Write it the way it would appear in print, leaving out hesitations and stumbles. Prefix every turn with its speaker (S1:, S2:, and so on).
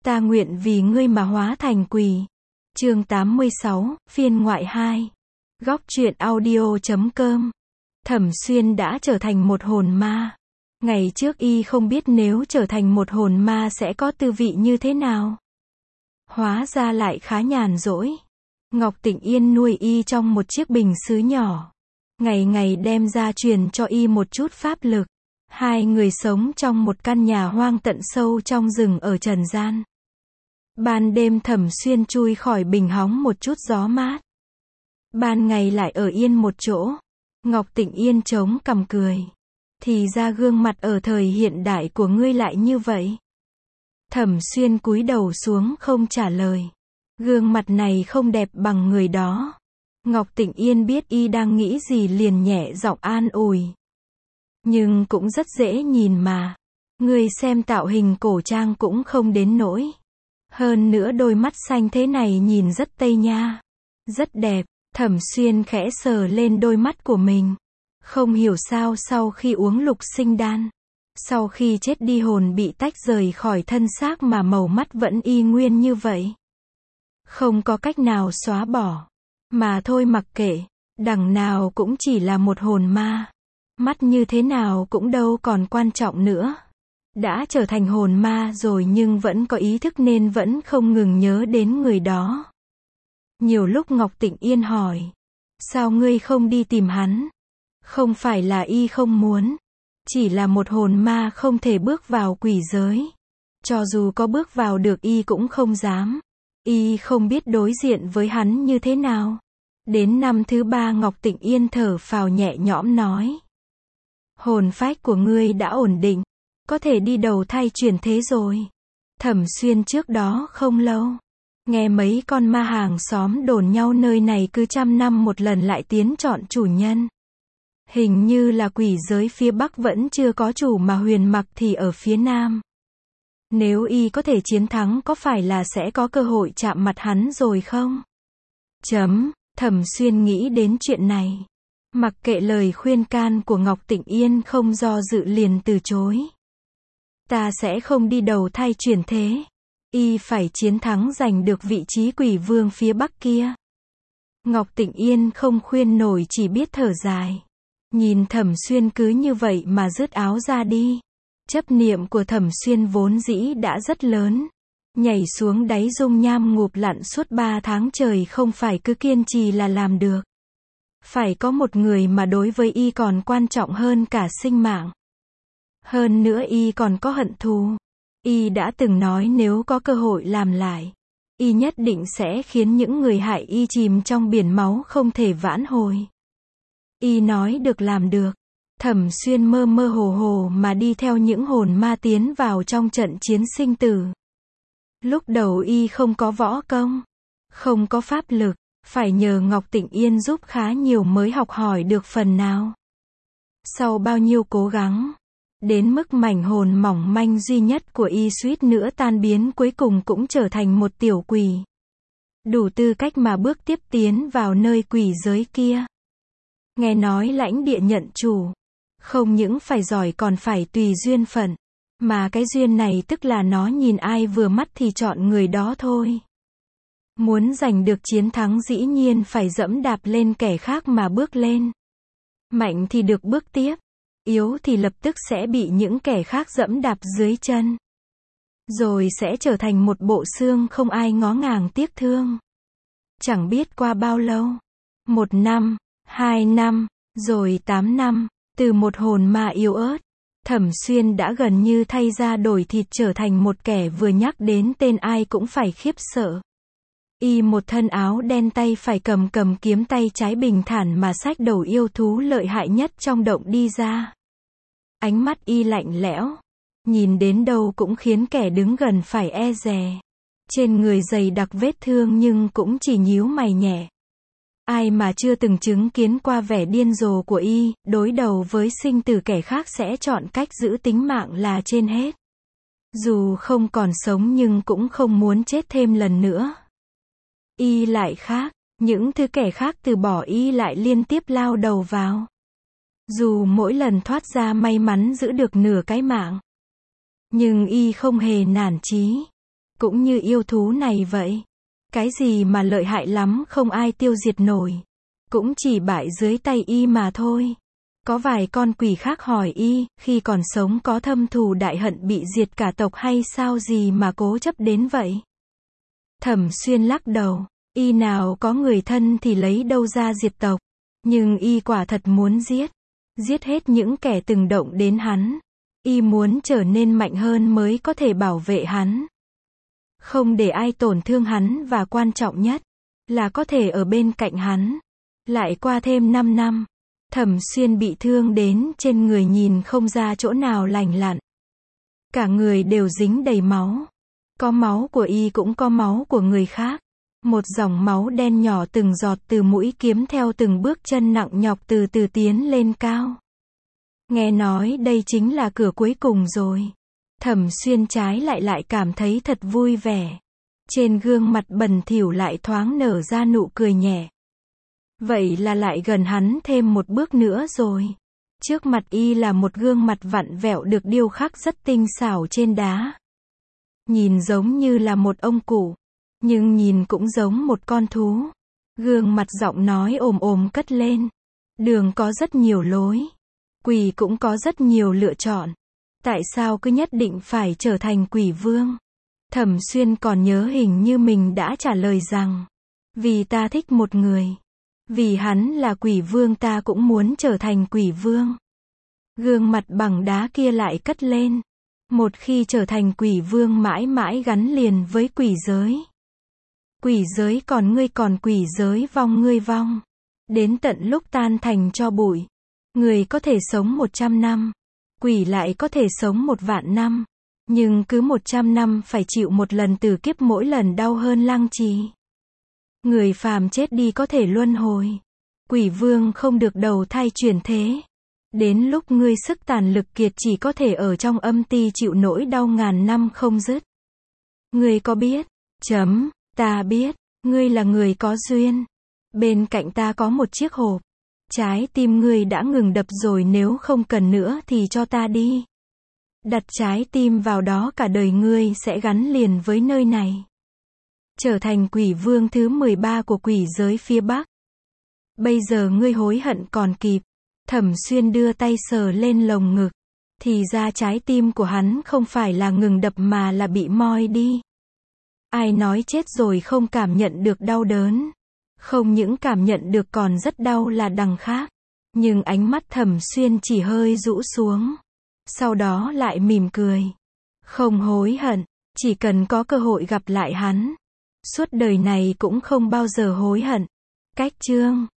S1: Ta nguyện vì ngươi mà hóa thành quỷ. Chương 86, phiên ngoại 2. Góc truyện audio.com. Thẩm Xuyên đã trở thành một hồn ma. Ngày trước y không biết nếu trở thành một hồn ma sẽ có tư vị như thế nào. Hóa ra lại khá nhàn rỗi. Ngọc Tịnh Yên nuôi y trong một chiếc bình sứ nhỏ. Ngày ngày đem ra truyền cho y một chút pháp lực. Hai người sống trong một căn nhà hoang tận sâu trong rừng ở trần gian. Ban đêm Thẩm Xuyên chui khỏi bình hóng một chút gió mát. Ban ngày lại ở yên một chỗ. Ngọc Tịnh Yên chống cằm cười. Thì ra gương mặt ở thời hiện đại của ngươi lại như vậy. Thẩm Xuyên cúi đầu xuống không trả lời. Gương mặt này không đẹp bằng người đó. Ngọc Tịnh Yên biết y đang nghĩ gì liền nhẹ giọng an ủi. Nhưng cũng rất dễ nhìn mà. Ngươi xem tạo hình cổ trang cũng không đến nỗi. Hơn nữa đôi mắt xanh thế này nhìn rất tây nha. Rất đẹp. Thẩm Xuyên khẽ sờ lên đôi mắt của mình. Không hiểu sao sau khi uống lục sinh đan, sau khi chết đi hồn bị tách rời khỏi thân xác mà màu mắt vẫn y nguyên như vậy. Không có cách nào xóa bỏ. Mà thôi mặc kệ, đằng nào cũng chỉ là một hồn ma. Mắt như thế nào cũng đâu còn quan trọng nữa. Đã trở thành hồn ma rồi nhưng vẫn có ý thức nên vẫn không ngừng nhớ đến người đó. Nhiều lúc Ngọc Tịnh Yên hỏi. Sao ngươi không đi tìm hắn? Không phải là y không muốn. Chỉ là một hồn ma không thể bước vào quỷ giới. Cho dù có bước vào được y cũng không dám. Y không biết đối diện với hắn như thế nào. Đến năm thứ 3 Ngọc Tịnh Yên thở phào nhẹ nhõm nói. Hồn phách của ngươi đã ổn định. Có thể đi đầu thai chuyển thế rồi. Thẩm Xuyên trước đó không lâu. Nghe mấy con ma hàng xóm đồn nhau nơi này cứ 100 năm một lần lại tiến chọn chủ nhân. Hình như là quỷ giới phía Bắc vẫn chưa có chủ mà Huyền Mặc thì ở phía Nam. Nếu y có thể chiến thắng có phải là sẽ có cơ hội chạm mặt hắn rồi không? Thẩm Xuyên nghĩ đến chuyện này. Mặc kệ lời khuyên can của Ngọc Tịnh Yên không do dự liền từ chối. Ta sẽ không đi đầu thai chuyển thế. Y phải chiến thắng giành được vị trí quỷ vương phía Bắc kia. Ngọc Tịnh Yên không khuyên nổi chỉ biết thở dài. Nhìn Thẩm Xuyên cứ như vậy mà rứt áo ra đi. Chấp niệm của Thẩm Xuyên vốn dĩ đã rất lớn. Nhảy xuống đáy dung nham ngụp lặn suốt 3 tháng trời không phải cứ kiên trì là làm được. Phải có một người mà đối với y còn quan trọng hơn cả sinh mạng. Hơn nữa y còn có hận thù. Y đã từng nói nếu có cơ hội làm lại, y nhất định sẽ khiến những người hại y chìm trong biển máu không thể vãn hồi. Y nói được làm được. Thẩm Xuyên mơ mơ hồ hồ mà đi theo những hồn ma tiến vào trong trận chiến sinh tử. Lúc đầu y không có võ công, không có pháp lực, phải nhờ Ngọc Tịnh Yên giúp khá nhiều mới học hỏi được phần nào. Sau bao nhiêu cố gắng, đến mức mảnh hồn mỏng manh duy nhất của y suýt nữa tan biến cuối cùng cũng trở thành một tiểu quỷ. Đủ tư cách mà bước tiếp tiến vào nơi quỷ giới kia. Nghe nói lãnh địa nhận chủ. Không những phải giỏi còn phải tùy duyên phận. Mà cái duyên này tức là nó nhìn ai vừa mắt thì chọn người đó thôi. Muốn giành được chiến thắng dĩ nhiên phải dẫm đạp lên kẻ khác mà bước lên. Mạnh thì được bước tiếp. Yếu thì lập tức sẽ bị những kẻ khác dẫm đạp dưới chân. Rồi sẽ trở thành một bộ xương không ai ngó ngàng tiếc thương. Chẳng biết qua bao lâu. 1 năm, 2 năm, rồi 8 năm. Từ một hồn ma yếu ớt, Thẩm Xuyên đã gần như thay da đổi thịt trở thành một kẻ vừa nhắc đến tên ai cũng phải khiếp sợ. Y một thân áo đen tay phải cầm kiếm tay trái bình thản mà xách đầu yêu thú lợi hại nhất trong động đi ra. Ánh mắt y lạnh lẽo, nhìn đến đâu cũng khiến kẻ đứng gần phải e dè. Trên người dày đặc vết thương nhưng cũng chỉ nhíu mày nhẹ. Ai mà chưa từng chứng kiến qua vẻ điên rồ của y, đối đầu với sinh tử kẻ khác sẽ chọn cách giữ tính mạng là trên hết. Dù không còn sống nhưng cũng không muốn chết thêm lần nữa. Y lại khác, những thứ kẻ khác từ bỏ y lại liên tiếp lao đầu vào. Dù mỗi lần thoát ra may mắn giữ được nửa cái mạng. Nhưng y không hề nản chí. Cũng như yêu thú này vậy. Cái gì mà lợi hại lắm không ai tiêu diệt nổi. Cũng chỉ bại dưới tay y mà thôi. Có vài con quỷ khác hỏi y, khi còn sống có thâm thù đại hận bị diệt cả tộc hay sao gì mà cố chấp đến vậy? Thẩm Xuyên lắc đầu, y nào có người thân thì lấy đâu ra diệt tộc. Nhưng y quả thật muốn giết hết những kẻ từng động đến hắn. Y muốn trở nên mạnh hơn mới có thể bảo vệ hắn. Không để ai tổn thương hắn và quan trọng nhất là có thể ở bên cạnh hắn. Lại qua thêm 5 năm, Thẩm Xuyên bị thương đến trên người nhìn không ra chỗ nào lành lặn. Cả người đều dính đầy máu. Có máu của y cũng có máu của người khác. Một dòng máu đen nhỏ từng giọt từ mũi kiếm theo từng bước chân nặng nhọc từ từ tiến lên cao. Nghe nói đây chính là cửa cuối cùng rồi. Thẩm Xuyên trái lại cảm thấy thật vui vẻ. Trên gương mặt bẩn thỉu lại thoáng nở ra nụ cười nhẹ. Vậy là lại gần hắn thêm một bước nữa rồi. Trước mặt y là một gương mặt vặn vẹo được điêu khắc rất tinh xảo trên đá. Nhìn giống như là một ông cụ, nhưng nhìn cũng giống một con thú. Gương mặt giọng nói ồm ồm cất lên. Đường có rất nhiều lối. Quỷ cũng có rất nhiều lựa chọn. Tại sao cứ nhất định phải trở thành quỷ vương? Thẩm Xuyên còn nhớ hình như mình đã trả lời rằng, vì ta thích một người. Vì hắn là quỷ vương ta cũng muốn trở thành quỷ vương. Gương mặt bằng đá kia lại cất lên. Một khi trở thành quỷ vương mãi mãi gắn liền với quỷ giới. Quỷ giới còn ngươi còn quỷ giới vong ngươi vong. Đến tận lúc tan thành tro bụi. Người có thể sống 100 năm. Quỷ lại có thể sống 1.000.000 năm. Nhưng cứ 100 năm phải chịu một lần tử kiếp mỗi lần đau hơn lăng trì. Người phàm chết đi có thể luân hồi. Quỷ vương không được đầu thai chuyển thế. Đến lúc ngươi sức tàn lực kiệt chỉ có thể ở trong âm ti chịu nỗi đau ngàn năm không dứt. Ngươi có biết? Ta biết. Ngươi là người có duyên. Bên cạnh ta có một chiếc hộp. Trái tim ngươi đã ngừng đập rồi, nếu không cần nữa thì cho ta đi. Đặt trái tim vào đó, cả đời ngươi sẽ gắn liền với nơi này. Trở thành quỷ vương thứ 13 của quỷ giới phía Bắc. Bây giờ ngươi hối hận còn kịp. Thẩm Xuyên đưa tay sờ lên lồng ngực. Thì ra trái tim của hắn không phải là ngừng đập mà là bị moi đi. Ai nói chết rồi không cảm nhận được đau đớn. Không những cảm nhận được còn rất đau là đằng khác. Nhưng ánh mắt Thẩm Xuyên chỉ hơi rũ xuống. Sau đó lại mỉm cười. Không hối hận, chỉ cần có cơ hội gặp lại hắn. Suốt đời này cũng không bao giờ hối hận. Cách chương